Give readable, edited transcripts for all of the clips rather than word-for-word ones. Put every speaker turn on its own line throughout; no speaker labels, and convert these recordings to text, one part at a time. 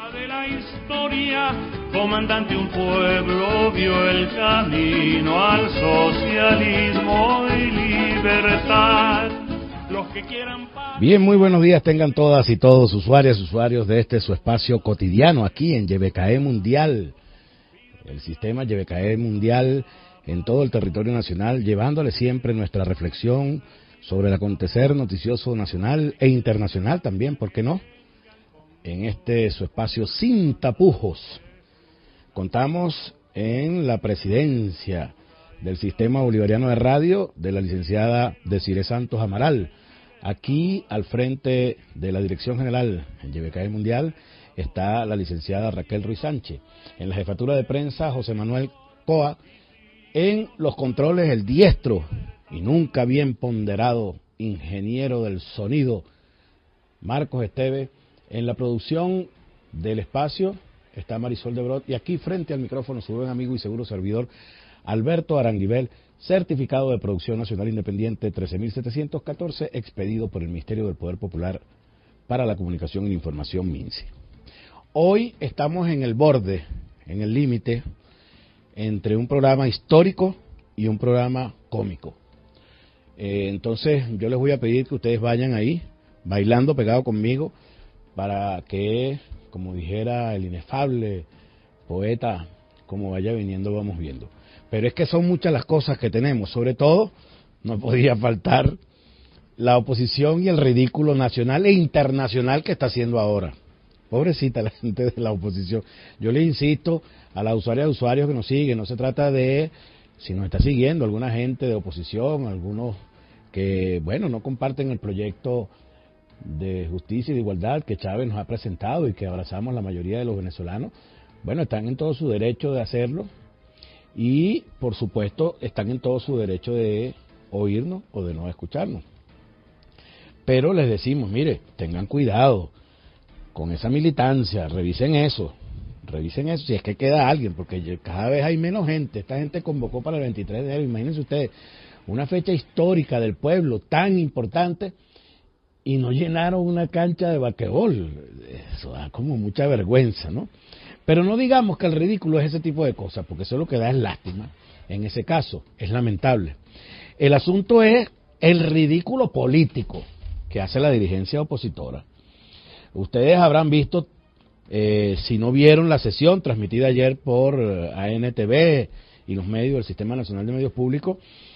De la historia, comandante, un pueblo vio el camino al socialismo y libertad. Los que quieran paz.
Bien, muy buenos días tengan todas y todos usuarios de este su espacio cotidiano aquí en YBKE Mundial, el sistema YBKE Mundial en todo el territorio nacional, llevándole siempre nuestra reflexión sobre el acontecer noticioso nacional e internacional también, ¿por qué no? En este su espacio sin tapujos. Contamos en la presidencia del Sistema Bolivariano de Radio de la licenciada Desiree Santos Amaral. Aquí al frente de la Dirección General en YBKE Mundial está la licenciada Raquel Ruiz Sánchez. En la jefatura de prensa José Manuel Coa. En los controles el diestro y nunca bien ponderado ingeniero del sonido Marcos Esteve. En la producción del espacio está Marisol de Brot y aquí frente al micrófono su buen amigo y seguro servidor Alberto Aranguibel, certificado de producción nacional independiente 13.714, expedido por el Ministerio del Poder Popular para la Comunicación y la Información, MINSI. Hoy estamos en el borde, en el límite, entre un programa histórico y un programa cómico. Entonces yo les voy a pedir que ustedes vayan ahí, bailando pegado conmigo, para que, como dijera el inefable poeta, como vaya viniendo vamos viendo. Pero es que son muchas las cosas que tenemos, sobre todo no podía faltar la oposición y el ridículo nacional e internacional que está haciendo ahora. Pobrecita la gente de la oposición. Yo le insisto a las usuarias y usuarios que nos siguen, no se trata de, si nos está siguiendo alguna gente de oposición, algunos que, bueno, no comparten el proyecto de justicia y de igualdad que Chávez nos ha presentado y que abrazamos la mayoría de los venezolanos, bueno, están en todo su derecho de hacerlo y, por supuesto, están en todo su derecho de oírnos o de no escucharnos. Pero les decimos, mire, tengan cuidado con esa militancia, revisen eso, si es que queda alguien, porque cada vez hay menos gente. Esta gente convocó para el 23 de enero, imagínense ustedes, una fecha histórica del pueblo tan importante, y no llenaron una cancha de basquetbol. Eso da como mucha vergüenza, ¿no? Pero no digamos que el ridículo es ese tipo de cosas, porque eso lo que da es lástima. En ese caso, es lamentable. El asunto es el ridículo político que hace la dirigencia opositora. Ustedes habrán visto, si no vieron la sesión transmitida ayer por ANTV y los medios del Sistema Nacional de Medios Públicos,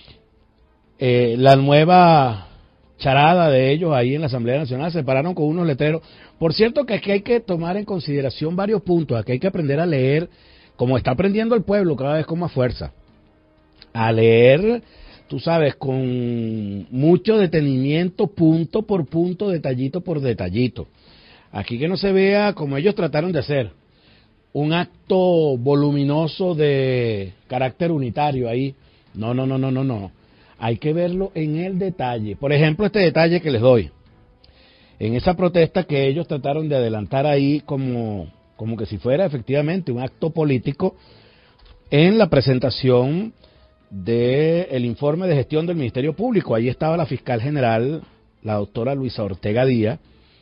la nueva charada de ellos ahí en la Asamblea Nacional, se pararon con unos letreros. Por cierto que aquí hay que tomar en consideración varios puntos, aquí hay que aprender a leer, como está aprendiendo el pueblo cada vez con más fuerza, a leer, tú sabes, con mucho detenimiento, punto por punto, detallito por detallito. Aquí que no se vea como ellos trataron de hacer, un acto voluminoso de carácter unitario ahí. No. Hay que verlo en el detalle. Por ejemplo, este detalle que les doy. En esa protesta que ellos trataron de adelantar ahí como que si fuera efectivamente un acto político, en la presentación del informe de gestión del Ministerio Público. Ahí estaba la fiscal general, la doctora Luisa Ortega Díaz,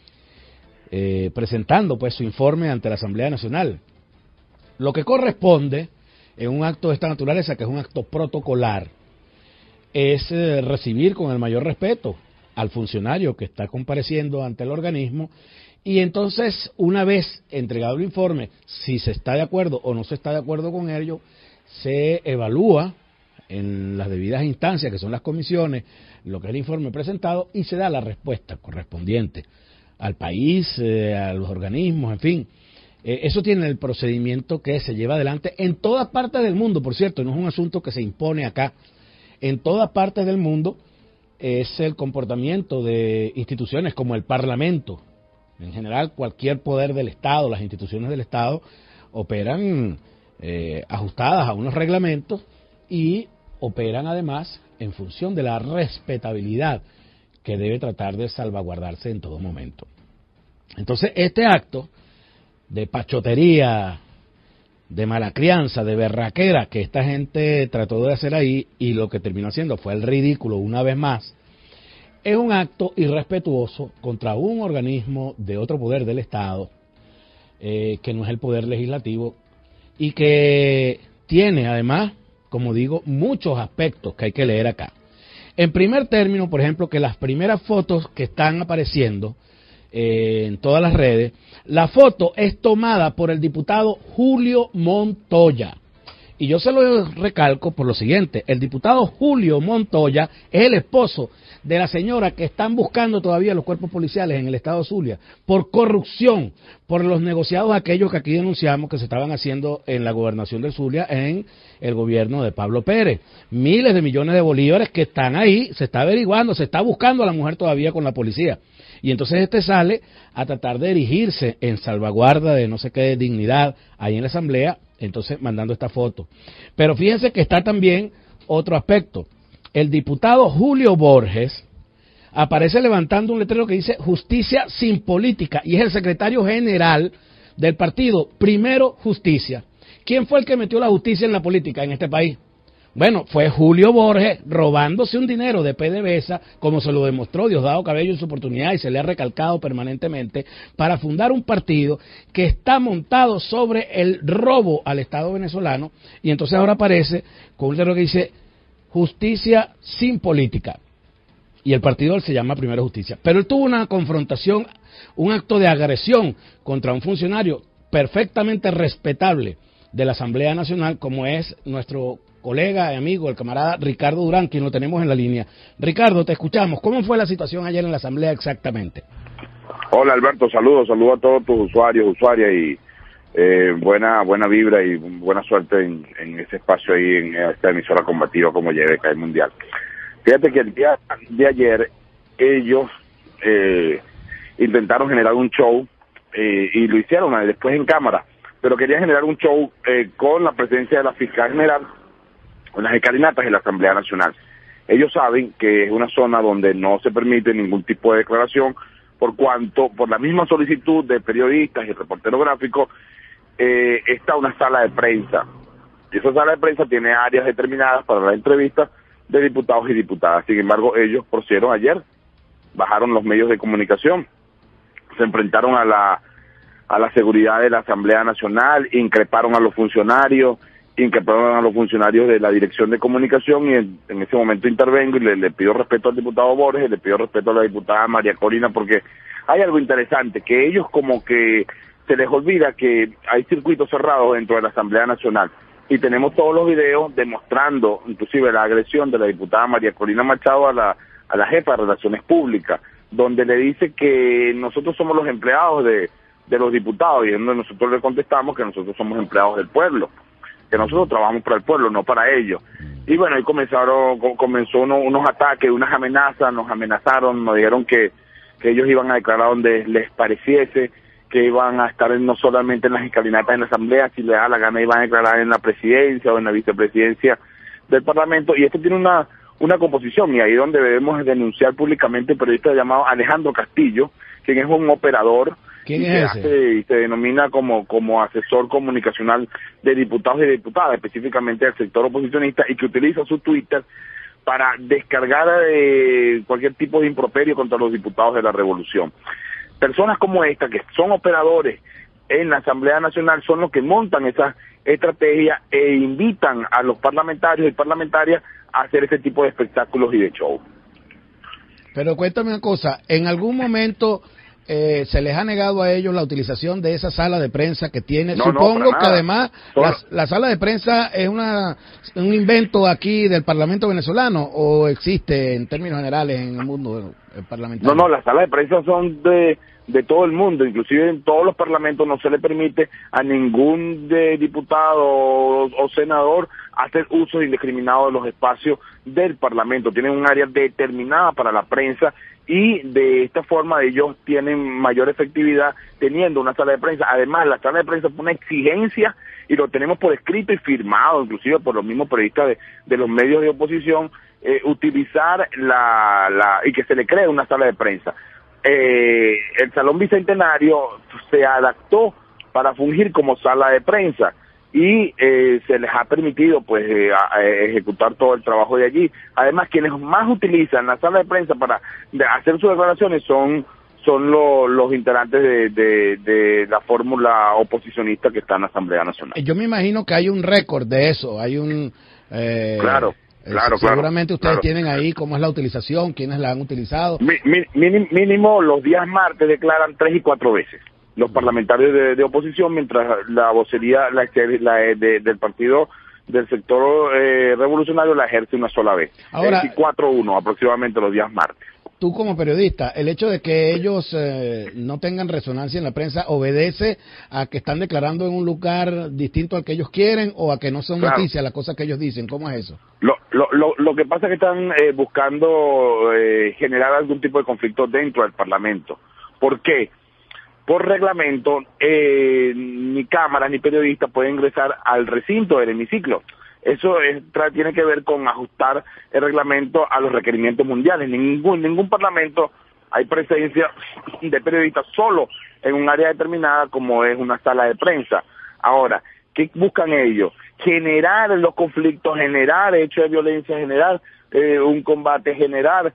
presentando pues su informe ante la Asamblea Nacional. Lo que corresponde en un acto de esta naturaleza, que es un acto protocolar, es recibir con el mayor respeto al funcionario que está compareciendo ante el organismo y entonces, una vez entregado el informe, si se está de acuerdo o no se está de acuerdo con ello, se evalúa en las debidas instancias, que son las comisiones, lo que es el informe presentado y se da la respuesta correspondiente al país, a los organismos, en fin. Eso tiene el procedimiento que se lleva adelante en todas partes del mundo, por cierto, no es un asunto que se impone acá. En todas partes del mundo es el comportamiento de instituciones como el Parlamento. En general, cualquier poder del Estado, las instituciones del Estado, operan ajustadas a unos reglamentos y operan además en función de la respetabilidad que debe tratar de salvaguardarse en todo momento. Entonces, este acto de pachotería, de mala crianza, de berraquera que esta gente trató de hacer ahí y lo que terminó haciendo fue el ridículo una vez más, es un acto irrespetuoso contra un organismo de otro poder del Estado, que no es el poder legislativo, y que tiene además, como digo, muchos aspectos que hay que leer acá. En primer término, por ejemplo, que las primeras fotos que están apareciendo en todas las redes, la foto es tomada por el diputado Julio Montoya. Y yo se lo recalco por lo siguiente: el diputado Julio Montoya es el esposo de la señora que están buscando todavía los cuerpos policiales en el estado Zulia por corrupción, por los negociados aquellos que aquí denunciamos que se estaban haciendo en la gobernación del Zulia en el gobierno de Pablo Pérez. Miles de millones de bolívares que están ahí, se está averiguando, se está buscando a la mujer todavía con la policía. Y entonces sale a tratar de erigirse en salvaguarda de no sé qué dignidad ahí en la asamblea, entonces mandando esta foto. Pero fíjense que está también otro aspecto. El diputado Julio Borges aparece levantando un letrero que dice justicia sin política, y es el secretario general del partido Primero Justicia. ¿Quién fue el que metió la justicia en la política en este país? Bueno, fue Julio Borges robándose un dinero de PDVSA, como se lo demostró Diosdado Cabello en su oportunidad y se le ha recalcado permanentemente, para fundar un partido que está montado sobre el robo al Estado venezolano, y entonces ahora aparece con un letrero que dice justicia sin política, y el partido se llama Primero Justicia. Pero él tuvo una confrontación, un acto de agresión contra un funcionario perfectamente respetable de la Asamblea Nacional, como es nuestro colega y amigo, el camarada Ricardo Durán, quien lo tenemos en la línea. Ricardo, te escuchamos. ¿Cómo fue la situación ayer en la Asamblea exactamente?
Hola Alberto, saludos a todos tus usuarios, usuarias, y buena vibra y buena suerte en ese espacio ahí, en esta emisora combativa como JBKM Mundial. Fíjate que el día de ayer ellos intentaron generar un show y lo hicieron después en cámara, pero querían generar un show con la presencia de la fiscal general en las escalinatas de la Asamblea Nacional. Ellos saben que es una zona donde no se permite ningún tipo de declaración, por la misma solicitud de periodistas y reporteros gráficos, está una sala de prensa. Y esa sala de prensa tiene áreas determinadas para las entrevistas de diputados y diputadas. Sin embargo, ellos procedieron ayer, bajaron los medios de comunicación, se enfrentaron a la seguridad de la Asamblea Nacional, increparon a los funcionarios de la Dirección de Comunicación, y en ese momento intervengo y le pido respeto al diputado Borges, le pido respeto a la diputada María Corina, porque hay algo interesante, que ellos como que se les olvida que hay circuitos cerrados dentro de la Asamblea Nacional, y tenemos todos los videos demostrando inclusive la agresión de la diputada María Corina Machado a la jefa de Relaciones Públicas, donde le dice que nosotros somos los empleados de los diputados, y donde nosotros le contestamos que nosotros somos empleados del pueblo, que nosotros trabajamos para el pueblo, no para ellos. Y bueno, ahí comenzó unos ataques, unas amenazas, nos amenazaron, nos dijeron que ellos iban a declarar donde les pareciese, que iban a estar no solamente en las escalinatas en la Asamblea, si les da la gana iban a declarar en la presidencia o en la vicepresidencia del Parlamento, y esto tiene una composición, y ahí es donde debemos denunciar públicamente el periodista llamado Alejandro Castillo, quien es un operador.
¿Quién es ese?
Y se denomina como asesor comunicacional de diputados y diputadas, específicamente del sector oposicionista, y que utiliza su Twitter para descargar cualquier tipo de improperio contra los diputados de la revolución. Personas como esta, que son operadores en la Asamblea Nacional, son los que montan esas estrategias e invitan a los parlamentarios y parlamentarias a hacer ese tipo de espectáculos y de show.
Pero cuéntame una cosa, ¿en algún momento se les ha negado a ellos la utilización de esa sala de prensa que tiene?
No,
supongo que además la sala de prensa es un invento aquí del Parlamento venezolano, o existe en términos generales en el mundo parlamentario.
No, las salas de prensa son de todo el mundo, inclusive en todos los parlamentos no se le permite a ningún diputado o senador hacer uso indiscriminado de los espacios del Parlamento. Tienen un área determinada para la prensa, y de esta forma ellos tienen mayor efectividad teniendo una sala de prensa. Además, la sala de prensa es una exigencia, y lo tenemos por escrito y firmado, inclusive por los mismos periodistas de los medios de oposición, utilizar y que se le cree una sala de prensa. El Salón Bicentenario se adaptó para fungir como sala de prensa, y se les ha permitido pues ejecutar todo el trabajo de allí. Además, quienes más utilizan la sala de prensa para hacer sus declaraciones son son los integrantes de la fórmula oposicionista que está en la Asamblea Nacional.
Yo me imagino que hay un récord de eso, hay un...
Claro.
Seguramente ustedes
claro.
tienen ahí cómo es la utilización, quiénes la han utilizado.
Mínimo los días martes declaran 3 y 4 veces los parlamentarios de oposición, mientras la vocería del partido del sector revolucionario la ejerce una sola vez.
Ahora,
4-1 aproximadamente los días martes.
Tú como periodista, el hecho de que ellos no tengan resonancia en la prensa obedece a que están declarando en un lugar distinto al que ellos quieren o a que no son noticias las cosas que ellos dicen. ¿Cómo es eso?
Lo que pasa es que están buscando generar algún tipo de conflicto dentro del Parlamento. ¿Por qué? Por reglamento, ni cámaras ni periodistas pueden ingresar al recinto del hemiciclo. Eso tiene que ver con ajustar el reglamento a los requerimientos mundiales. Ningún parlamento hay presencia de periodistas solo en un área determinada como es una sala de prensa. Ahora, ¿qué buscan ellos? Generar los conflictos, generar hechos de violencia, generar un combate, generar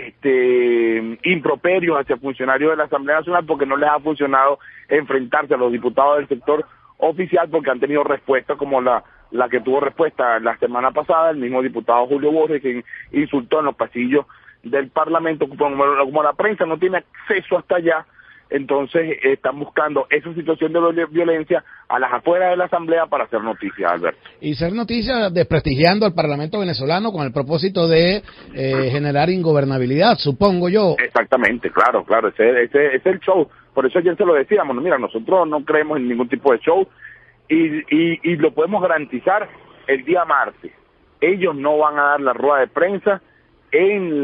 improperios hacia funcionarios de la Asamblea Nacional, porque no les ha funcionado enfrentarse a los diputados del sector oficial, porque han tenido respuesta como la que tuvo respuesta la semana pasada el mismo diputado Julio Borges, que insultó en los pasillos del Parlamento. Como la prensa no tiene acceso hasta allá, entonces están buscando esa situación de violencia a las afueras de la Asamblea para hacer noticias, Alberto.
Y ser noticias desprestigiando al Parlamento venezolano con el propósito de generar ingobernabilidad, supongo yo.
Exactamente, claro, ese es el show. Por eso ayer se lo decíamos, mira, nosotros no creemos en ningún tipo de show y lo podemos garantizar el día martes. Ellos no van a dar la rueda de prensa en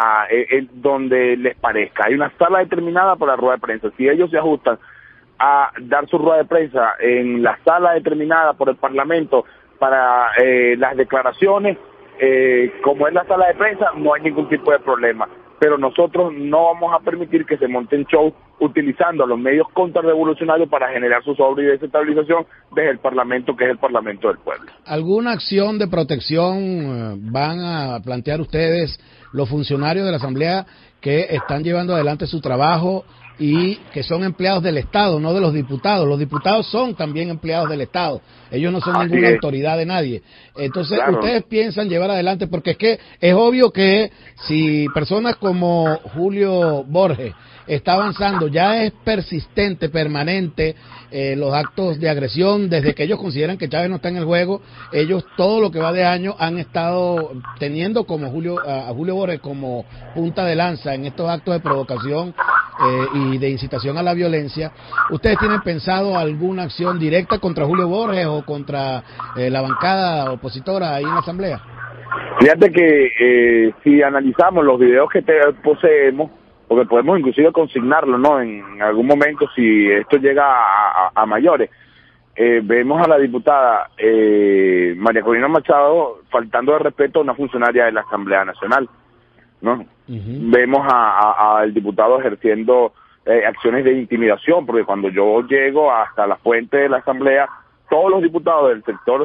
donde les parezca. Hay una sala determinada para la rueda de prensa. Si ellos se ajustan a dar su rueda de prensa en la sala determinada por el Parlamento para las declaraciones, como es la sala de prensa, no hay ningún tipo de problema. Pero nosotros no vamos a permitir que se monten show utilizando a los medios contrarrevolucionarios para generar su sobre y desestabilización desde el Parlamento, que es el Parlamento del pueblo.
¿Alguna acción de protección van a plantear ustedes, los funcionarios de la Asamblea que están llevando adelante su trabajo y que son empleados del Estado, no de los diputados? Los diputados son también empleados del Estado, ellos no son ninguna autoridad de nadie. Entonces, ustedes piensan llevar adelante, porque es que es obvio que si personas como Julio Borges está avanzando, ya es persistente, permanente, los actos de agresión, desde que ellos consideran que Chávez no está en el juego, ellos todo lo que va de año han estado teniendo como a Julio Borges como punta de lanza en estos actos de provocación y de incitación a la violencia. ¿Ustedes tienen pensado alguna acción directa contra Julio Borges o contra la bancada opositora ahí en la Asamblea?
Fíjate que si analizamos los videos que poseemos, porque podemos inclusive consignarlo, ¿no? En algún momento, si esto llega a mayores, vemos a la diputada María Corina Machado faltando de respeto a una funcionaria de la Asamblea Nacional, ¿no? Vemos al diputado ejerciendo acciones de intimidación, porque cuando yo llego hasta la fuente de la Asamblea, todos los diputados del sector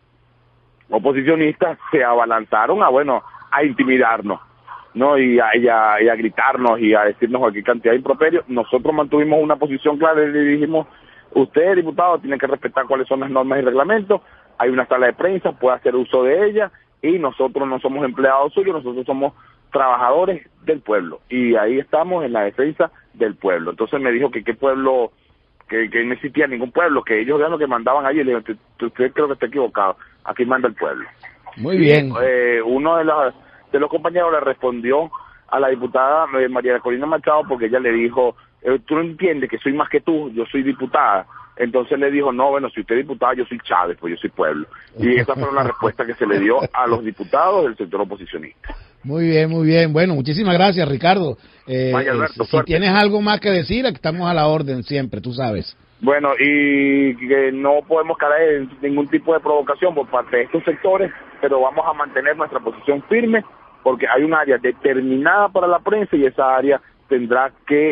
oposicionista se abalanzaron a intimidarnos, ¿no? Y a gritarnos y a decirnos cualquier cantidad de improperios. Nosotros mantuvimos una posición clara y le dijimos, usted, diputado, tiene que respetar cuáles son las normas y reglamentos, hay una sala de prensa, puede hacer uso de ella, y nosotros no somos empleados suyos, nosotros somos trabajadores del pueblo, y ahí estamos en la defensa del pueblo. Entonces me dijo que qué pueblo, que no existía ningún pueblo, que ellos eran los que mandaban allí. Le dije, usted creo que está equivocado, aquí manda el pueblo.
Muy bien.
Uno de los compañeros le respondió a la diputada María Corina Machado, porque ella le dijo, tú no entiendes que soy más que tú, yo soy diputada. Entonces le dijo, no, si usted es diputada, yo soy Chávez, pues yo soy pueblo. Y esa fue la respuesta que se le dio a los diputados del sector oposicionista.
Muy bien, muy bien. Bueno, muchísimas gracias, Ricardo.
Vaya, Alberto,
si tienes algo más que decir, estamos a la orden siempre, tú sabes.
Bueno, y que no podemos caer en ningún tipo de provocación por parte de estos sectores, pero vamos a mantener nuestra posición firme, porque hay un área determinada para la prensa y esa área tendrá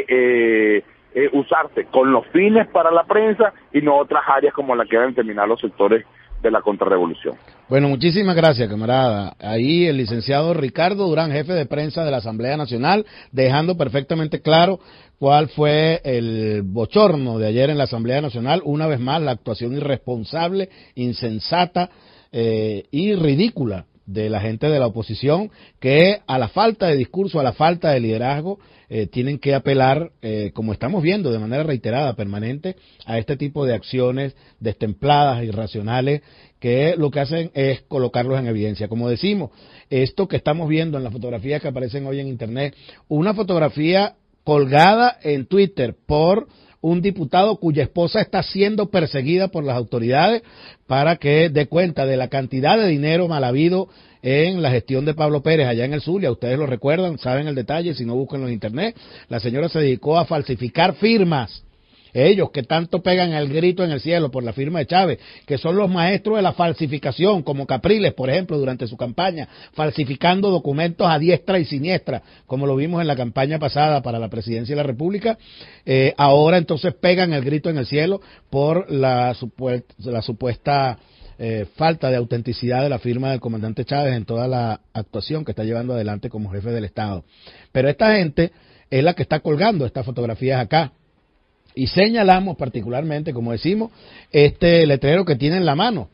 que usarse con los fines para la prensa y no otras áreas como la que deben terminar los sectores de la contrarrevolución.
Bueno, muchísimas gracias, camarada. Ahí el licenciado Ricardo Durán, jefe de prensa de la Asamblea Nacional, dejando perfectamente claro cuál fue el bochorno de ayer en la Asamblea Nacional. Una vez más, la actuación irresponsable, insensata y ridícula de la gente de la oposición, que a la falta de discurso, a la falta de liderazgo, tienen que apelar, como estamos viendo de manera reiterada, permanente, a este tipo de acciones destempladas, irracionales, que lo que hacen es colocarlos en evidencia. Como decimos, esto que estamos viendo en las fotografías que aparecen hoy en Internet, una fotografía colgada en Twitter por un diputado cuya esposa está siendo perseguida por las autoridades para que dé cuenta de la cantidad de dinero mal habido en la gestión de Pablo Pérez allá en el Zulia. Ustedes lo recuerdan, saben el detalle, si no búsquenlo en Internet. La señora se dedicó a falsificar firmas. Ellos que tanto pegan el grito en el cielo por la firma de Chávez, que son los maestros de la falsificación, como Capriles, por ejemplo, durante su campaña, falsificando documentos a diestra y siniestra, como lo vimos en la campaña pasada para la presidencia de la República, ahora entonces pegan el grito en el cielo por la supuesta falta de autenticidad de la firma del comandante Chávez en toda la actuación que está llevando adelante como jefe del Estado. Pero esta gente es la que está colgando estas fotografías acá. Y señalamos particularmente, como decimos, este letrero que tiene en la mano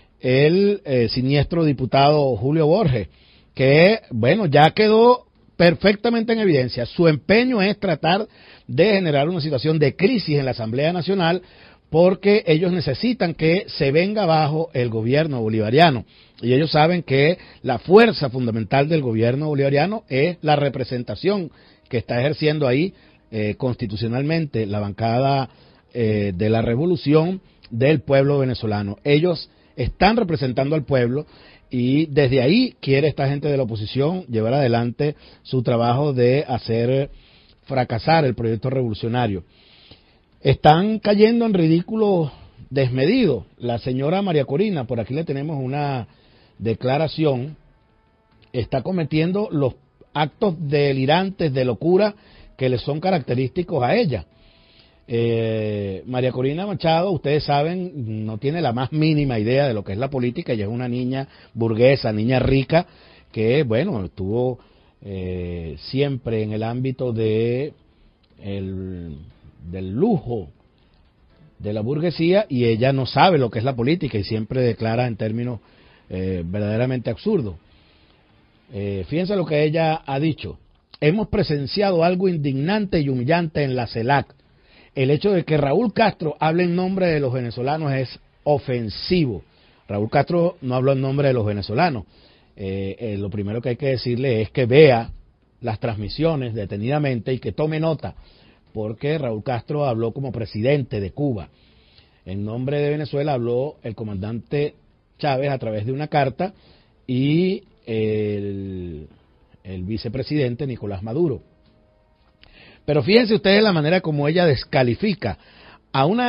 el siniestro diputado Julio Borges, que, bueno, ya quedó perfectamente en evidencia. Su empeño es tratar de generar una situación de crisis en la Asamblea Nacional, porque ellos necesitan que se venga abajo el gobierno bolivariano. Y ellos saben que la fuerza fundamental del gobierno bolivariano es la representación que está ejerciendo ahí constitucionalmente la bancada de la revolución del pueblo venezolano. Ellos están representando al pueblo y desde ahí quiere esta gente de la oposición llevar adelante su trabajo de hacer fracasar el proyecto revolucionario. Están cayendo en ridículo desmedido. La señora María Corina, por aquí le tenemos una declaración, está cometiendo los actos delirantes de locura que le son característicos a ella. María Corina Machado, ustedes saben, no tiene la más mínima idea de lo que es la política. Ella es una niña burguesa, niña rica, que, bueno, estuvo siempre en el ámbito del lujo de la burguesía, y ella no sabe lo que es la política y siempre declara en términos verdaderamente absurdos. Fíjense lo que ella ha dicho. Hemos presenciado algo indignante y humillante en la CELAC. El hecho de que Raúl Castro hable en nombre de los venezolanos es ofensivo. Raúl Castro no habló en nombre de los venezolanos. Lo primero que hay que decirle es que vea las transmisiones detenidamente y que tome nota, porque Raúl Castro habló como presidente de Cuba. En nombre de Venezuela habló el comandante Chávez a través de una carta y el vicepresidente Nicolás Maduro. Pero fíjense ustedes la manera como ella descalifica a un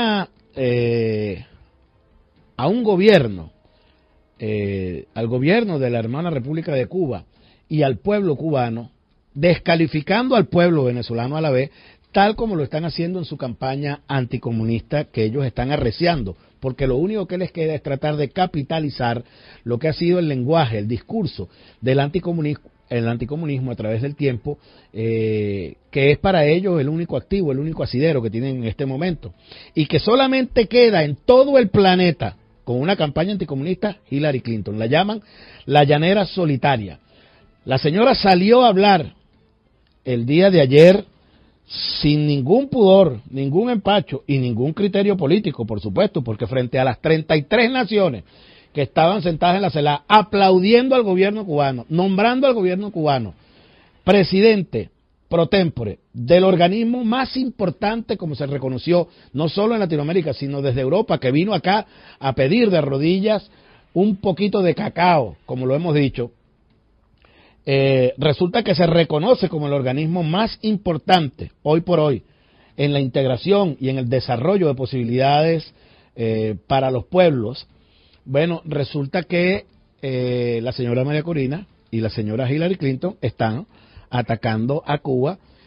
gobierno, al gobierno de la hermana República de Cuba y al pueblo cubano, descalificando al pueblo venezolano a la vez, tal como lo están haciendo en su campaña anticomunista que ellos están arreciando, porque lo único que les queda es tratar de capitalizar lo que ha sido el lenguaje, el discurso del anticomunismo a través del tiempo, que es para ellos el único activo, el único asidero que tienen en este momento, y que solamente queda en todo el planeta con una campaña anticomunista Hillary Clinton. La llaman la llanera solitaria. La señora salió a hablar el día de ayer sin ningún pudor, ningún empacho y ningún criterio político, por supuesto, porque frente a las 33 naciones que estaban sentadas en la CELAC aplaudiendo al gobierno cubano, nombrando al gobierno cubano presidente pro tempore del organismo más importante, como se reconoció no solo en Latinoamérica, sino desde Europa, que vino acá a pedir de rodillas un poquito de cacao, como lo hemos dicho. Resulta que se reconoce como el organismo más importante hoy por hoy en la integración y en el desarrollo de posibilidades para los pueblos. Bueno, resulta que la señora María Corina y la señora Hillary Clinton están atacando a Cuba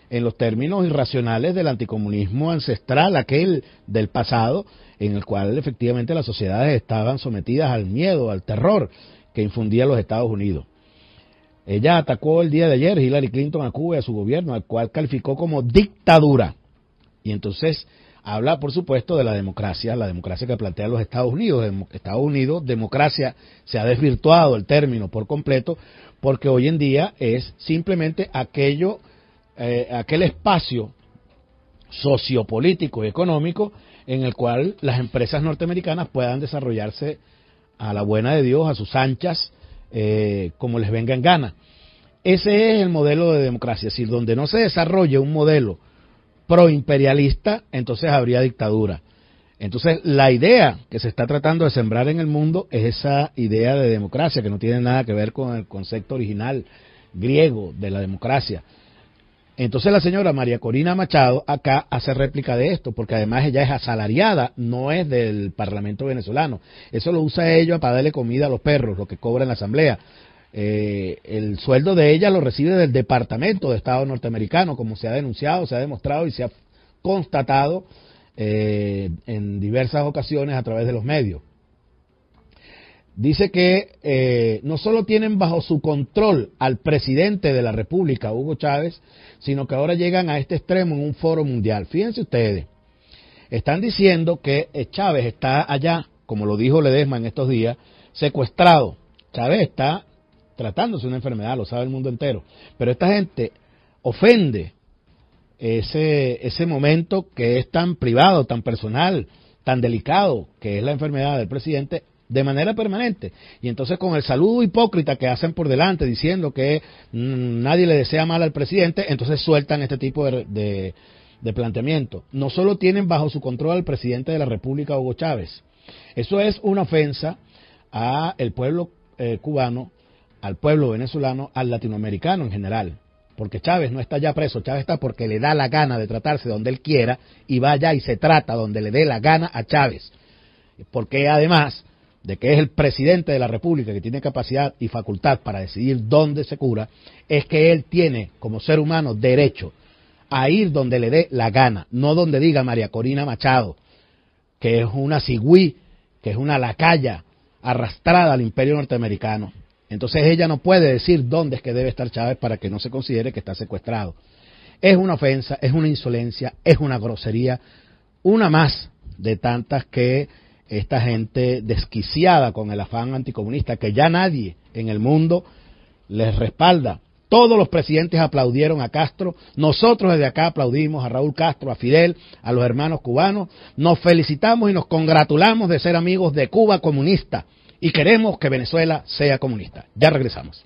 en los términos irracionales del anticomunismo ancestral, aquel del pasado, en el cual efectivamente las sociedades estaban sometidas al miedo, al terror que infundía los Estados Unidos. Ella atacó el día de ayer, Hillary Clinton, a Cuba y a su gobierno, al cual calificó como dictadura. Y entonces habla, por supuesto, de la democracia que plantea los Estados Unidos. Estados Unidos, democracia, se ha desvirtuado el término por completo, porque hoy en día es simplemente aquel espacio sociopolítico y económico en el cual las empresas norteamericanas puedan desarrollarse a la buena de Dios, a sus anchas, como les venga en gana. Ese es el modelo de democracia. Si donde no se desarrolle un modelo proimperialista, entonces habría dictadura. Entonces la idea que se está tratando de sembrar en el mundo es esa idea de democracia, que no tiene nada que ver con el concepto original griego de la democracia. Entonces la señora María Corina Machado acá hace réplica de esto, porque además ella es asalariada, no es del Parlamento venezolano. Eso lo usa ella para darle comida a los perros, lo que cobra en la Asamblea. El sueldo de ella lo recibe del Departamento de Estado norteamericano, como se ha denunciado, se ha demostrado y se ha constatado en diversas ocasiones a través de los medios. Dice que no solo tienen bajo su control al presidente de la República, Hugo Chávez, sino que ahora llegan a este extremo en un foro mundial. Fíjense ustedes, están diciendo que Chávez está allá, como lo dijo Ledesma en estos días, secuestrado. Chávez está tratándose una enfermedad, lo sabe el mundo entero. Pero esta gente ofende ese momento que es tan privado, tan personal, tan delicado, que es la enfermedad del presidente, de manera permanente. Y entonces con el saludo hipócrita que hacen por delante diciendo que nadie le desea mal al presidente, entonces sueltan este tipo de planteamiento. No solo tienen bajo su control al presidente de la República, Hugo Chávez. Eso es una ofensa al pueblo cubano, al pueblo venezolano, al latinoamericano en general. Porque Chávez no está ya preso, Chávez está porque le da la gana de tratarse donde él quiera y va allá y se trata donde le dé la gana a Chávez. Porque además de que es el presidente de la República que tiene capacidad y facultad para decidir dónde se cura, es que él tiene como ser humano derecho a ir donde le dé la gana, no donde diga María Corina Machado, que es una cigüí, que es una lacaya arrastrada al imperio norteamericano. Entonces ella no puede decir dónde es que debe estar Chávez para que no se considere que está secuestrado. Es una ofensa, es una insolencia, es una grosería, una más de tantas que esta gente desquiciada con el afán anticomunista, que ya nadie en el mundo les respalda. Todos los presidentes aplaudieron a Castro, nosotros desde acá aplaudimos a Raúl Castro, a Fidel, a los hermanos cubanos, nos felicitamos y nos congratulamos de ser amigos de Cuba comunista y queremos que Venezuela sea comunista. Ya regresamos.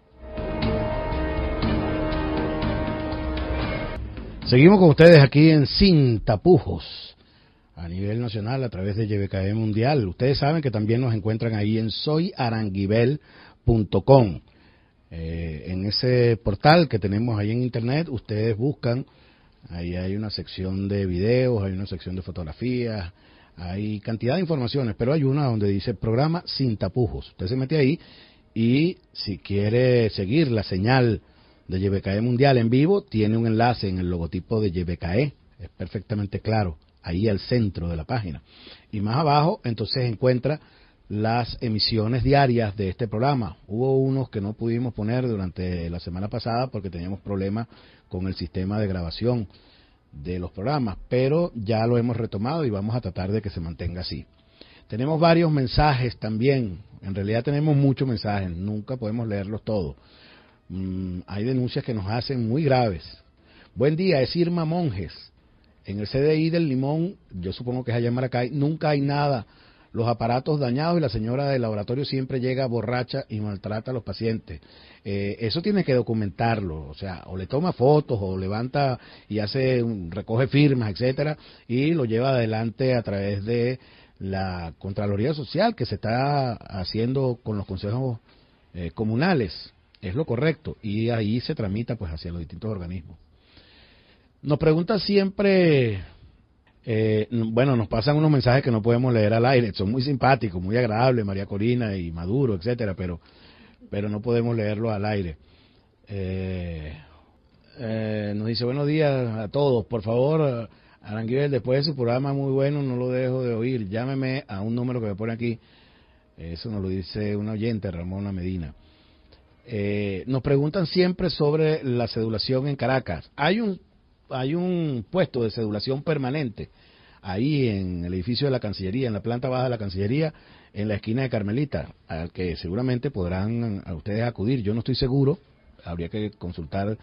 Seguimos con ustedes aquí en Sin Tapujos, a nivel nacional a través de YBKE Mundial. Ustedes saben que también nos encuentran ahí en soyaranguibel.com. En ese portal que tenemos ahí en internet, ustedes buscan, ahí hay una sección de videos, hay una sección de fotografías, hay cantidad de informaciones, pero hay una donde dice programa Sin Tapujos. Usted se mete ahí y si quiere seguir la señal de YBKE Mundial en vivo, tiene un enlace en el logotipo de YBKE, es perfectamente claro, ahí al centro de la página. Y más abajo, entonces encuentra las emisiones diarias de este programa. Hubo unos que no pudimos poner durante la semana pasada porque teníamos problemas con el sistema de grabación de los programas, pero ya lo hemos retomado y vamos a tratar de que se mantenga así. Tenemos varios mensajes también, en realidad tenemos muchos mensajes, nunca podemos leerlos todos. Hay denuncias que nos hacen muy graves. Buen día, es Irma Monjes. En el CDI del Limón, yo supongo que es allá en Maracay, nunca hay nada. Los aparatos dañados y la señora del laboratorio siempre llega borracha y maltrata a los pacientes. Eso tiene que documentarlo, o sea, o le toma fotos o levanta y recoge firmas, etcétera, y lo lleva adelante a través de la Contraloría Social que se está haciendo con los consejos comunales. Es lo correcto y ahí se tramita pues hacia los distintos organismos. Nos pregunta siempre, nos pasan unos mensajes que no podemos leer al aire, son muy simpáticos, muy agradables, María Corina y Maduro, etcétera, pero no podemos leerlo al aire. nos dice buenos días a todos. Por favor, Aranguivel, después de su programa muy bueno, no lo dejo de oír. Llámeme a un número que me pone aquí. Eso nos lo dice un oyente, Ramona Medina. Nos preguntan siempre sobre la cedulación en Caracas. Hay un puesto de cedulación permanente ahí en el edificio de la Cancillería, en la planta baja de la Cancillería, en la esquina de Carmelita, al que seguramente podrán a ustedes acudir. Yo no estoy seguro, habría que consultar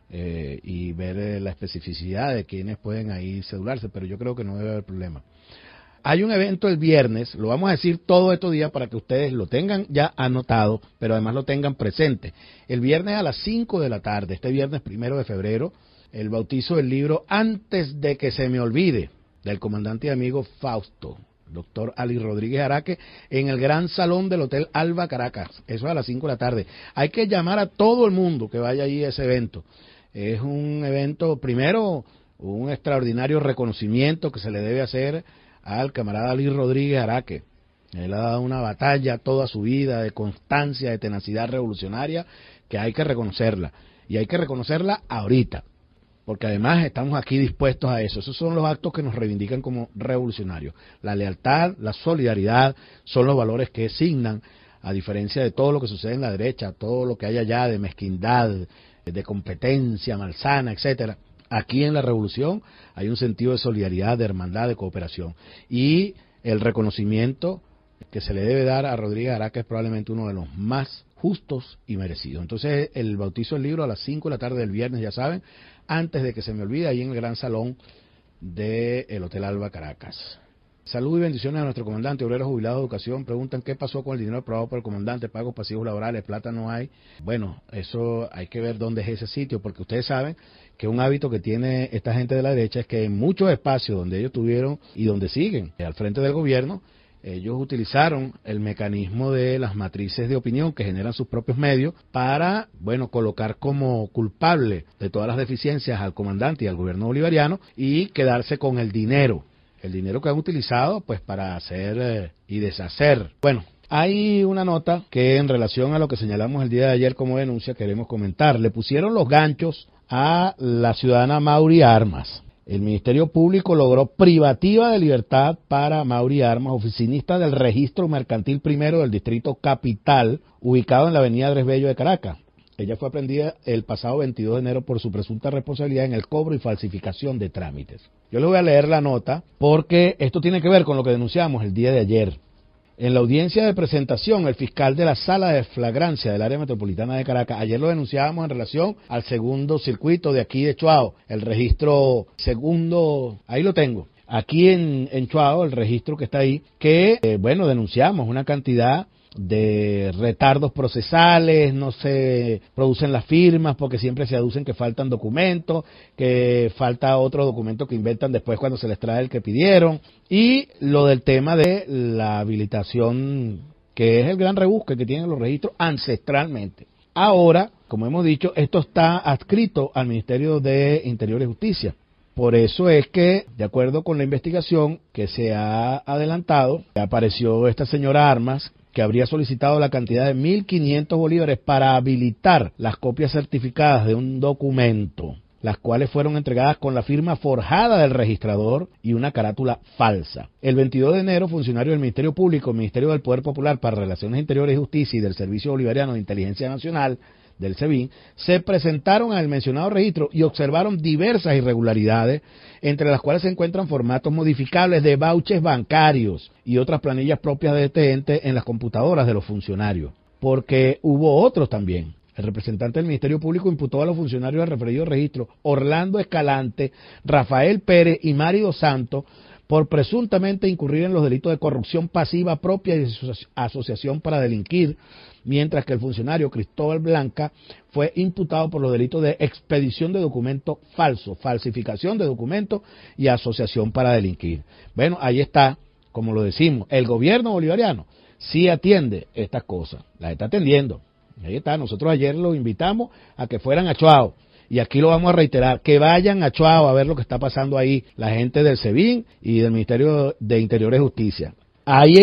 y ver la especificidad de quienes pueden ahí cedularse, pero yo creo que no debe haber problema. Hay un evento el viernes, lo vamos a decir todos estos días para que ustedes lo tengan ya anotado, pero además lo tengan presente. El viernes a las 5 de la tarde, este viernes 1 de febrero, el bautizo del libro Antes de que se me olvide, del comandante y amigo Fausto, doctor Ali Rodríguez Araque, en el gran salón del Hotel Alba Caracas. Eso es a las 5 de la tarde. Hay que llamar a todo el mundo que vaya allí a ese evento. Es un evento, primero, un extraordinario reconocimiento que se le debe hacer al camarada Ali Rodríguez Araque. Él ha dado una batalla toda su vida de constancia, de tenacidad revolucionaria, que hay que reconocerla. Y hay que reconocerla ahorita, porque además estamos aquí dispuestos a eso. Esos son los actos que nos reivindican como revolucionarios. La lealtad, la solidaridad, son los valores que signan, a diferencia de todo lo que sucede en la derecha, todo lo que hay allá de mezquindad, de competencia malsana, etcétera. Aquí en la revolución hay un sentido de solidaridad, de hermandad, de cooperación. Y el reconocimiento que se le debe dar a Rodríguez Araque es probablemente uno de los más justos y merecidos. Entonces, el bautizo del libro a las 5 de la tarde del viernes, ya saben, antes de que se me olvide, ahí en el gran salón del Hotel Alba Caracas. Salud y bendiciones a nuestro comandante. Obreros jubilados de educación preguntan qué pasó con el dinero aprobado por el comandante, pagos pasivos laborales, plata no hay. Bueno, eso hay que ver dónde es ese sitio, porque ustedes saben que un hábito que tiene esta gente de la derecha es que en muchos espacios donde ellos tuvieron y donde siguen al frente del gobierno, ellos utilizaron el mecanismo de las matrices de opinión que generan sus propios medios para, bueno, colocar como culpable de todas las deficiencias al comandante y al gobierno bolivariano y quedarse con el dinero que han utilizado pues para hacer y deshacer. Bueno, hay una nota que en relación a lo que señalamos el día de ayer como denuncia queremos comentar. Le pusieron los ganchos a la ciudadana Mauri Armas. El Ministerio Público logró privativa de libertad para Mauri Armas, oficinista del Registro Mercantil Primero del Distrito Capital, ubicado en la avenida Andrés Bello de Caracas. Ella fue aprehendida el pasado 22 de enero por su presunta responsabilidad en el cobro y falsificación de trámites. Yo le voy a leer la nota porque esto tiene que ver con lo que denunciamos el día de ayer. En la audiencia de presentación, el fiscal de la Sala de Flagrancia del Área Metropolitana de Caracas, ayer lo denunciábamos en relación al segundo circuito de aquí de Chuao, el registro segundo, ahí lo tengo, aquí en Chuao, el registro que está ahí, que, denunciamos una cantidad de retardos procesales, no se producen las firmas porque siempre se aducen que faltan documentos, que falta otro documento que inventan después cuando se les trae el que pidieron, y lo del tema de la habilitación, que es el gran rebusque que tienen los registros ancestralmente. Ahora, como hemos dicho, esto está adscrito al Ministerio de Interior y Justicia. Por eso es que, de acuerdo con la investigación que se ha adelantado, apareció esta señora Armas, que habría solicitado la cantidad de 1.500 bolívares para habilitar las copias certificadas de un documento, las cuales fueron entregadas con la firma forjada del registrador y una carátula falsa. El 22 de enero, funcionarios del Ministerio Público, Ministerio del Poder Popular para Relaciones Interiores y Justicia y del Servicio Bolivariano de Inteligencia Nacional, del SEBIN, se presentaron al mencionado registro y observaron diversas irregularidades, entre las cuales se encuentran formatos modificables de vouchers bancarios y otras planillas propias de este ente en las computadoras de los funcionarios, porque hubo otros también. El representante del Ministerio Público imputó a los funcionarios del referido registro, Orlando Escalante, Rafael Pérez y Mari Dos Santos, por presuntamente incurrir en los delitos de corrupción pasiva propia y asociación para delinquir, mientras que el funcionario Cristóbal Blanca fue imputado por los delitos de expedición de documento falso, falsificación de documentos y asociación para delinquir. Bueno, ahí está, como lo decimos, el gobierno bolivariano sí atiende estas cosas, las está atendiendo. Ahí está, nosotros ayer los invitamos a que fueran a Chuao, y aquí lo vamos a reiterar, que vayan a Chuao a ver lo que está pasando ahí, la gente del SEBIN y del Ministerio de Interior y Justicia. Ahí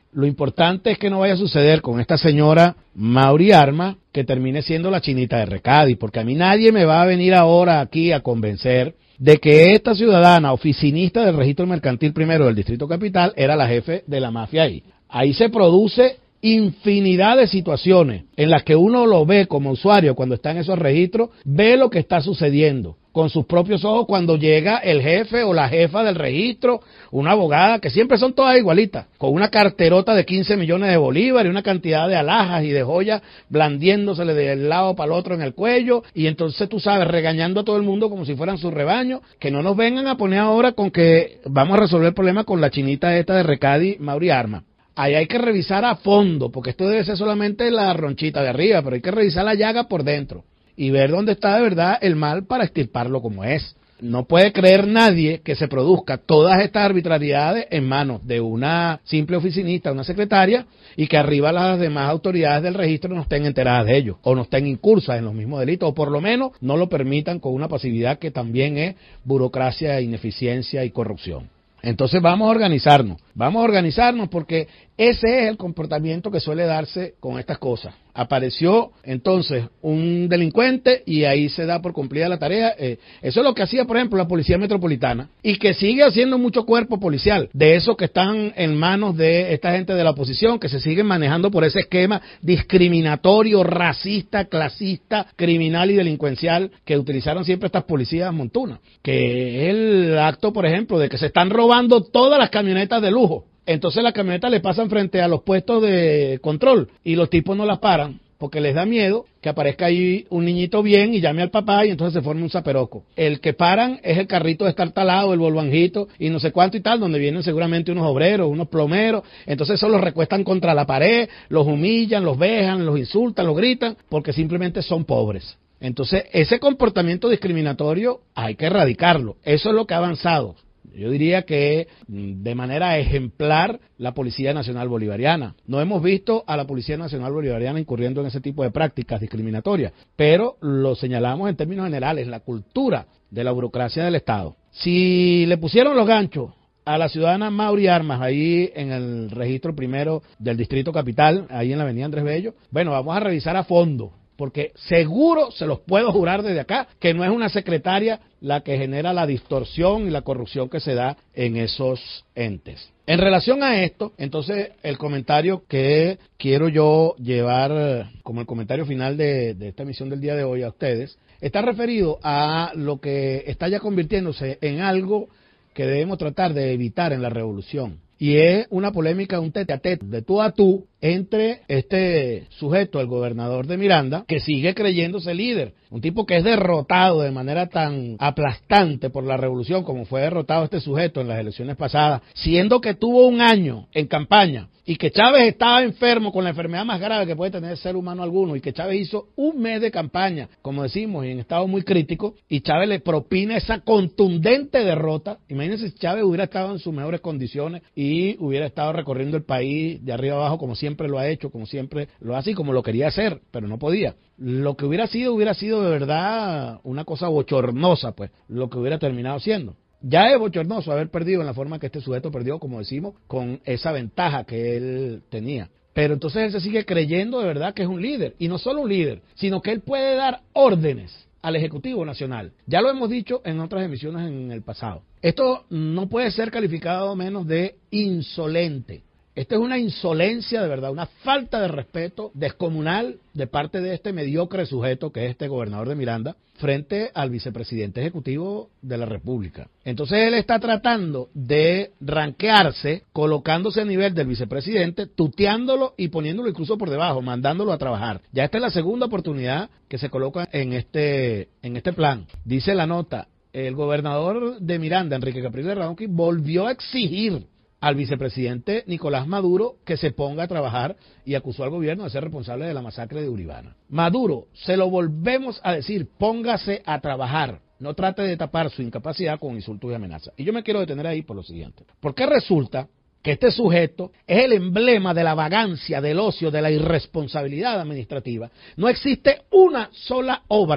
Lo importante es que no vaya a suceder con esta señora Mauri Armas que termine siendo la chinita de Recadi, porque a mí nadie me va a venir ahora aquí a convencer de que esta ciudadana oficinista del registro mercantil primero del Distrito Capital era la jefe de la mafia ahí. Ahí se produce infinidad de situaciones en las que uno lo ve como usuario cuando está en esos registros, ve lo que está sucediendo con sus propios ojos cuando llega el jefe o la jefa del registro, una abogada, que siempre son todas igualitas, con una carterota de 15 millones de bolívares, una cantidad de alhajas y de joyas blandiéndosele de un lado para el otro en el cuello, y entonces tú sabes, regañando a todo el mundo como si fueran su rebaño, que no nos vengan a poner ahora con que vamos a resolver el problema con la chinita esta de Recadi, Mauri Armas. Ahí hay que revisar a fondo, porque esto debe ser solamente la ronchita de arriba, pero hay que revisar la llaga por dentro y ver dónde está de verdad el mal para extirparlo como es. No puede creer nadie que se produzca todas estas arbitrariedades en manos de una simple oficinista, una secretaria, y que arriba las demás autoridades del registro no estén enteradas de ello, o no estén incursas en los mismos delitos, o por lo menos no lo permitan con una pasividad que también es burocracia, ineficiencia y corrupción. Entonces vamos a organizarnos porque ese es el comportamiento que suele darse con estas cosas. Apareció entonces un delincuente y ahí se da por cumplida la tarea. Eso es lo que hacía, por ejemplo, la Policía Metropolitana y que sigue haciendo mucho cuerpo policial, de esos que están en manos de esta gente de la oposición, que se siguen manejando por ese esquema discriminatorio, racista, clasista, criminal y delincuencial que utilizaron siempre estas policías montunas, que es el acto, por ejemplo, de que se están robando todas las camionetas de lujo. Entonces las camionetas le pasan frente a los puestos de control y los tipos no las paran porque les da miedo que aparezca ahí un niñito bien y llame al papá y entonces se forme un zaperoco. El que paran es el carrito destartalado, el volvanjito y no sé cuánto y tal, donde vienen seguramente unos obreros, unos plomeros. Entonces eso los recuestan contra la pared, los humillan, los vejan, los insultan, los gritan, porque simplemente son pobres. Entonces ese comportamiento discriminatorio hay que erradicarlo. Eso es lo que ha avanzado. Yo diría que de manera ejemplar la Policía Nacional Bolivariana. No hemos visto a la Policía Nacional Bolivariana incurriendo en ese tipo de prácticas discriminatorias, pero lo señalamos en términos generales, la cultura de la burocracia del Estado. Si le pusieron los ganchos a la ciudadana Mauri Armas ahí en el registro primero del Distrito Capital, ahí en la avenida Andrés Bello, bueno, vamos a revisar a fondo, porque seguro, se los puedo jurar desde acá, que no es una secretaria la que genera la distorsión y la corrupción que se da en esos entes. En relación a esto, entonces, el comentario que quiero yo llevar como el comentario final de esta emisión del día de hoy a ustedes, está referido a lo que está ya convirtiéndose en algo que debemos tratar de evitar en la revolución. Y es una polémica, un tete a tete, de tú a tú, entre este sujeto, el gobernador de Miranda, que sigue creyéndose líder. Un tipo que es derrotado de manera tan aplastante por la revolución como fue derrotado este sujeto en las elecciones pasadas, siendo que tuvo un año en campaña y que Chávez estaba enfermo con la enfermedad más grave que puede tener ser humano alguno y que Chávez hizo un mes de campaña, como decimos, y en estado muy crítico, y Chávez le propina esa contundente derrota. Imagínense si Chávez hubiera estado en sus mejores condiciones y hubiera estado recorriendo el país de arriba abajo como siempre lo ha hecho, como siempre lo hace y como lo quería hacer, pero no podía. Lo que hubiera sido de verdad una cosa bochornosa, pues, lo que hubiera terminado siendo. Ya es bochornoso haber perdido en la forma que este sujeto perdió, como decimos, con esa ventaja que él tenía. Pero entonces él se sigue creyendo de verdad que es un líder, y no solo un líder, sino que él puede dar órdenes al Ejecutivo Nacional. Ya lo hemos dicho en otras emisiones en el pasado. Esto no puede ser calificado menos de insolente. Esto es una insolencia de verdad, una falta de respeto descomunal de parte de este mediocre sujeto que es este gobernador de Miranda frente al vicepresidente ejecutivo de la República. Entonces él está tratando de ranquearse, colocándose a nivel del vicepresidente, tuteándolo y poniéndolo incluso por debajo, mandándolo a trabajar. Ya esta es la segunda oportunidad que se coloca en este plan. Dice la nota, el gobernador de Miranda, Enrique Capriles Radonqui, volvió a exigir al vicepresidente Nicolás Maduro que se ponga a trabajar y acusó al gobierno de ser responsable de la masacre de Uribana. Maduro, se lo volvemos a decir, póngase a trabajar, no trate de tapar su incapacidad con insultos y amenazas. Y yo me quiero detener ahí por lo siguiente, porque resulta que este sujeto es el emblema de la vagancia, del ocio, de la irresponsabilidad administrativa. No existe una sola obra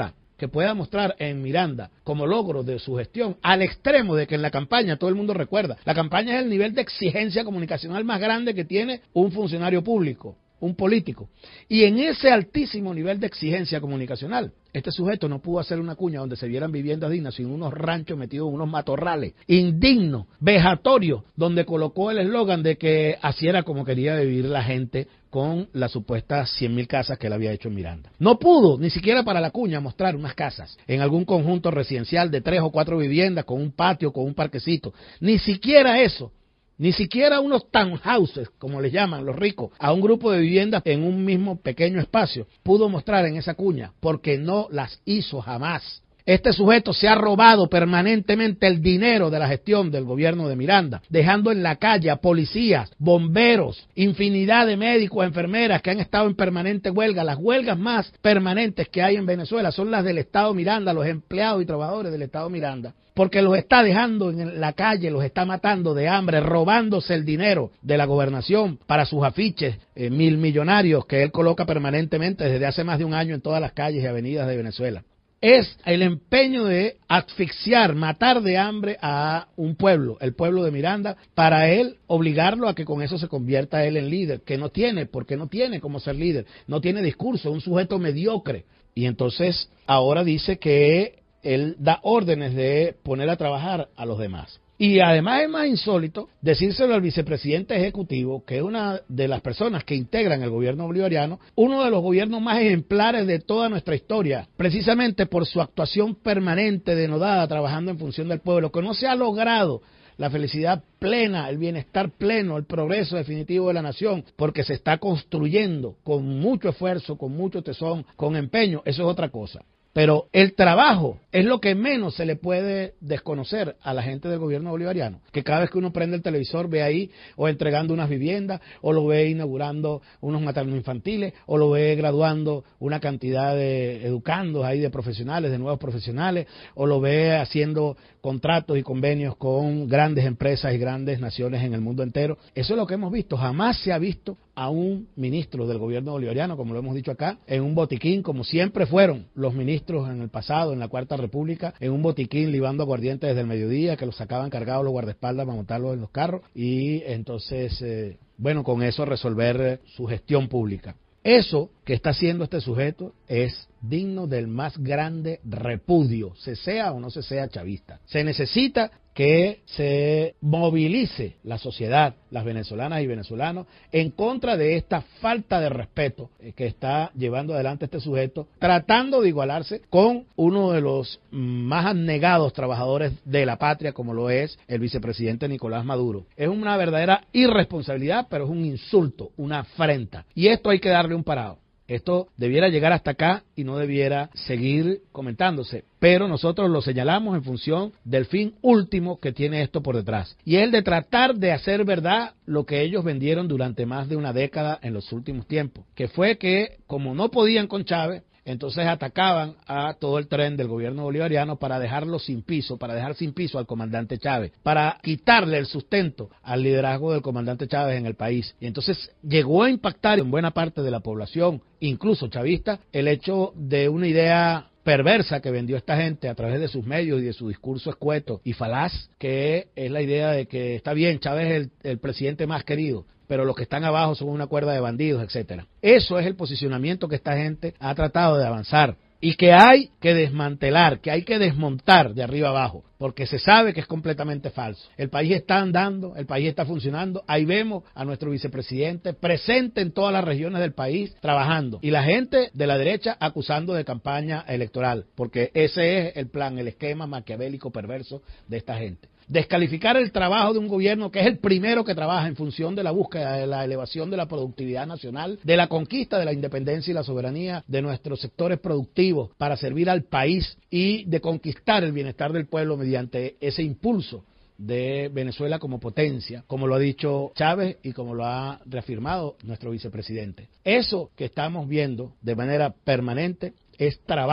que pueda mostrar en Miranda como logro de su gestión, al extremo de que en la campaña, todo el mundo recuerda, la campaña es el nivel de exigencia comunicacional más grande que tiene un funcionario público, un político. Y en ese altísimo nivel de exigencia comunicacional, este sujeto no pudo hacer una cuña donde se vieran viviendas dignas, sino unos ranchos metidos en unos matorrales, indignos, vejatorios, donde colocó el eslogan de que así era como quería vivir la gente con las supuestas 100.000 casas que él había hecho en Miranda. No pudo, ni siquiera para la cuña, mostrar unas casas en algún conjunto residencial de 3 o 4 viviendas, con un patio, con un parquecito. Ni siquiera eso. Ni siquiera unos townhouses, como les llaman los ricos, a un grupo de viviendas en un mismo pequeño espacio, pudo mostrar en esa cuña, porque no las hizo jamás. Este sujeto se ha robado permanentemente el dinero de la gestión del gobierno de Miranda, dejando en la calle a policías, bomberos, infinidad de médicos, enfermeras que han estado en permanente huelga. Las huelgas más permanentes que hay en Venezuela son las del Estado Miranda, los empleados y trabajadores del Estado Miranda, porque los está dejando en la calle, los está matando de hambre, robándose el dinero de la gobernación para sus afiches millonarios que él coloca permanentemente desde hace más de un año en todas las calles y avenidas de Venezuela. Es el empeño de asfixiar, matar de hambre a un pueblo, el pueblo de Miranda, para él obligarlo a que con eso se convierta él en líder, que no tiene, porque no tiene cómo ser líder, no tiene discurso, es un sujeto mediocre. Y entonces ahora dice que él da órdenes de poner a trabajar a los demás. Y además es más insólito decírselo al vicepresidente ejecutivo, que es una de las personas que integran el gobierno bolivariano, uno de los gobiernos más ejemplares de toda nuestra historia, precisamente por su actuación permanente, denodada, trabajando en función del pueblo, que no se ha logrado la felicidad plena, el bienestar pleno, el progreso definitivo de la nación, porque se está construyendo con mucho esfuerzo, con mucho tesón, con empeño, eso es otra cosa. Pero el trabajo es lo que menos se le puede desconocer a la gente del gobierno bolivariano, que cada vez que uno prende el televisor ve ahí o entregando unas viviendas, o lo ve inaugurando unos maternos infantiles, o lo ve graduando una cantidad de educandos ahí, de profesionales, de nuevos profesionales, o lo ve haciendo contratos y convenios con grandes empresas y grandes naciones en el mundo entero. Eso es lo que hemos visto. Jamás se ha visto a un ministro del gobierno bolivariano, como lo hemos dicho acá, en un botiquín, como siempre fueron los ministros en el pasado, en la Cuarta República, en un botiquín libando aguardiente desde el mediodía, que los sacaban cargados los guardaespaldas para montarlos en los carros, y entonces, con eso resolver su gestión pública. Eso que está haciendo este sujeto es digno del más grande repudio, se sea o no se sea chavista. Se necesita que se movilice la sociedad, las venezolanas y venezolanos, en contra de esta falta de respeto que está llevando adelante este sujeto, tratando de igualarse con uno de los más abnegados trabajadores de la patria, como lo es el vicepresidente Nicolás Maduro. Es una verdadera irresponsabilidad, pero es un insulto, una afrenta. Y esto hay que darle un parado. Esto debiera llegar hasta acá y no debiera seguir comentándose, pero nosotros lo señalamos en función del fin último que tiene esto por detrás, y es el de tratar de hacer verdad lo que ellos vendieron durante más de una década en los últimos tiempos, que fue que como no podían con Chávez, entonces atacaban a todo el tren del gobierno bolivariano para dejarlo sin piso, para dejar sin piso al comandante Chávez, para quitarle el sustento al liderazgo del comandante Chávez en el país. Y entonces llegó a impactar en buena parte de la población, incluso chavista, el hecho de una idea perversa que vendió esta gente a través de sus medios y de su discurso escueto y falaz, que es la idea de que está bien, Chávez es el presidente más querido, pero los que están abajo son una cuerda de bandidos, etcétera. Eso es el posicionamiento que esta gente ha tratado de avanzar y que hay que desmantelar, que hay que desmontar de arriba abajo, porque se sabe que es completamente falso. El país está andando, el país está funcionando, ahí vemos a nuestro vicepresidente presente en todas las regiones del país trabajando, y la gente de la derecha acusando de campaña electoral, porque ese es el plan, el esquema maquiavélico perverso de esta gente. Descalificar el trabajo de un gobierno que es el primero que trabaja en función de la búsqueda de la elevación de la productividad nacional, de la conquista de la independencia y la soberanía de nuestros sectores productivos para servir al país y de conquistar el bienestar del pueblo mediante ese impulso de Venezuela como potencia, como lo ha dicho Chávez y como lo ha reafirmado nuestro vicepresidente. Eso que estamos viendo de manera permanente es trabajo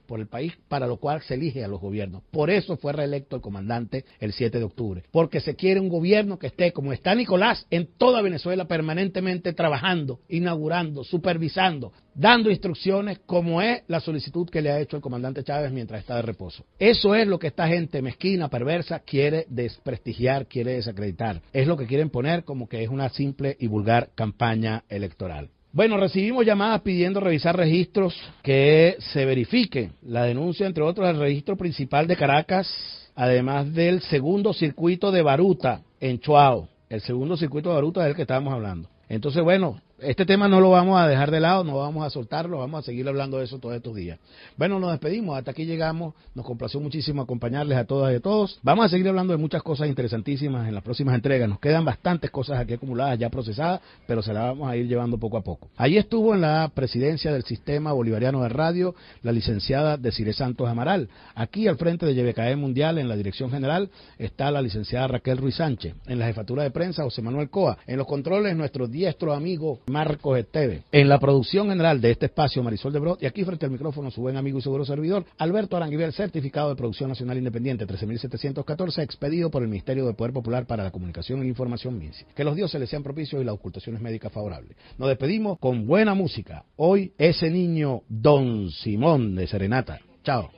por el país para lo cual se elige a los gobiernos. Por eso fue reelecto el comandante el 7 de octubre, porque se quiere un gobierno que esté, como está Nicolás, en toda Venezuela permanentemente trabajando, inaugurando, supervisando, dando instrucciones, como es la solicitud que le ha hecho el comandante Chávez mientras está de reposo. Eso es lo que esta gente mezquina, perversa, quiere desprestigiar, quiere desacreditar. Es lo que quieren poner como que es una simple y vulgar campaña electoral. Bueno, recibimos llamadas pidiendo revisar registros, que se verifique la denuncia, entre otros, del registro principal de Caracas, además del segundo circuito de Baruta en Chuao. El segundo circuito de Baruta es el que estábamos hablando. Entonces, bueno, este tema no lo vamos a dejar de lado, no vamos a soltarlo, vamos a seguir hablando de eso todos estos días. Bueno, nos despedimos, hasta aquí llegamos, nos complació muchísimo acompañarles a todas y a todos. Vamos a seguir hablando de muchas cosas interesantísimas en las próximas entregas, nos quedan bastantes cosas aquí acumuladas, ya procesadas, pero se las vamos a ir llevando poco a poco. Allí estuvo en la presidencia del Sistema Bolivariano de Radio la licenciada Desiree Santos Amaral. Aquí al frente de YBKE Mundial, en la dirección general, está la licenciada Raquel Ruiz Sánchez. En la jefatura de prensa, José Manuel Coa. En los controles, nuestro diestro amigo Marcos Esteve. En la producción general de este espacio, Marisol de Brot, y aquí frente al micrófono su buen amigo y seguro servidor, Alberto Aranguibel, certificado de producción nacional independiente 13714, expedido por el Ministerio de Poder Popular para la Comunicación y la Información, MINSI. Que los dioses les sean propicios y las ocultaciones médicas favorables. Nos despedimos con buena música. Hoy, ese niño Don Simón de Serenata. Chao.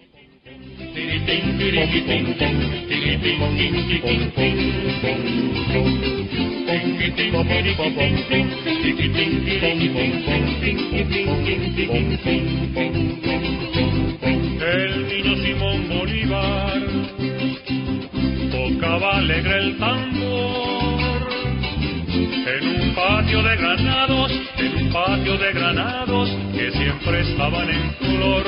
El niño Simón Bolívar tocaba alegre el tambor en un patio de granados, que siempre estaban en flor.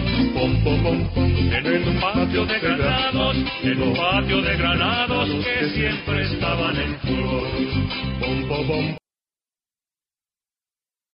En un patio de granados, que siempre estaban en flor.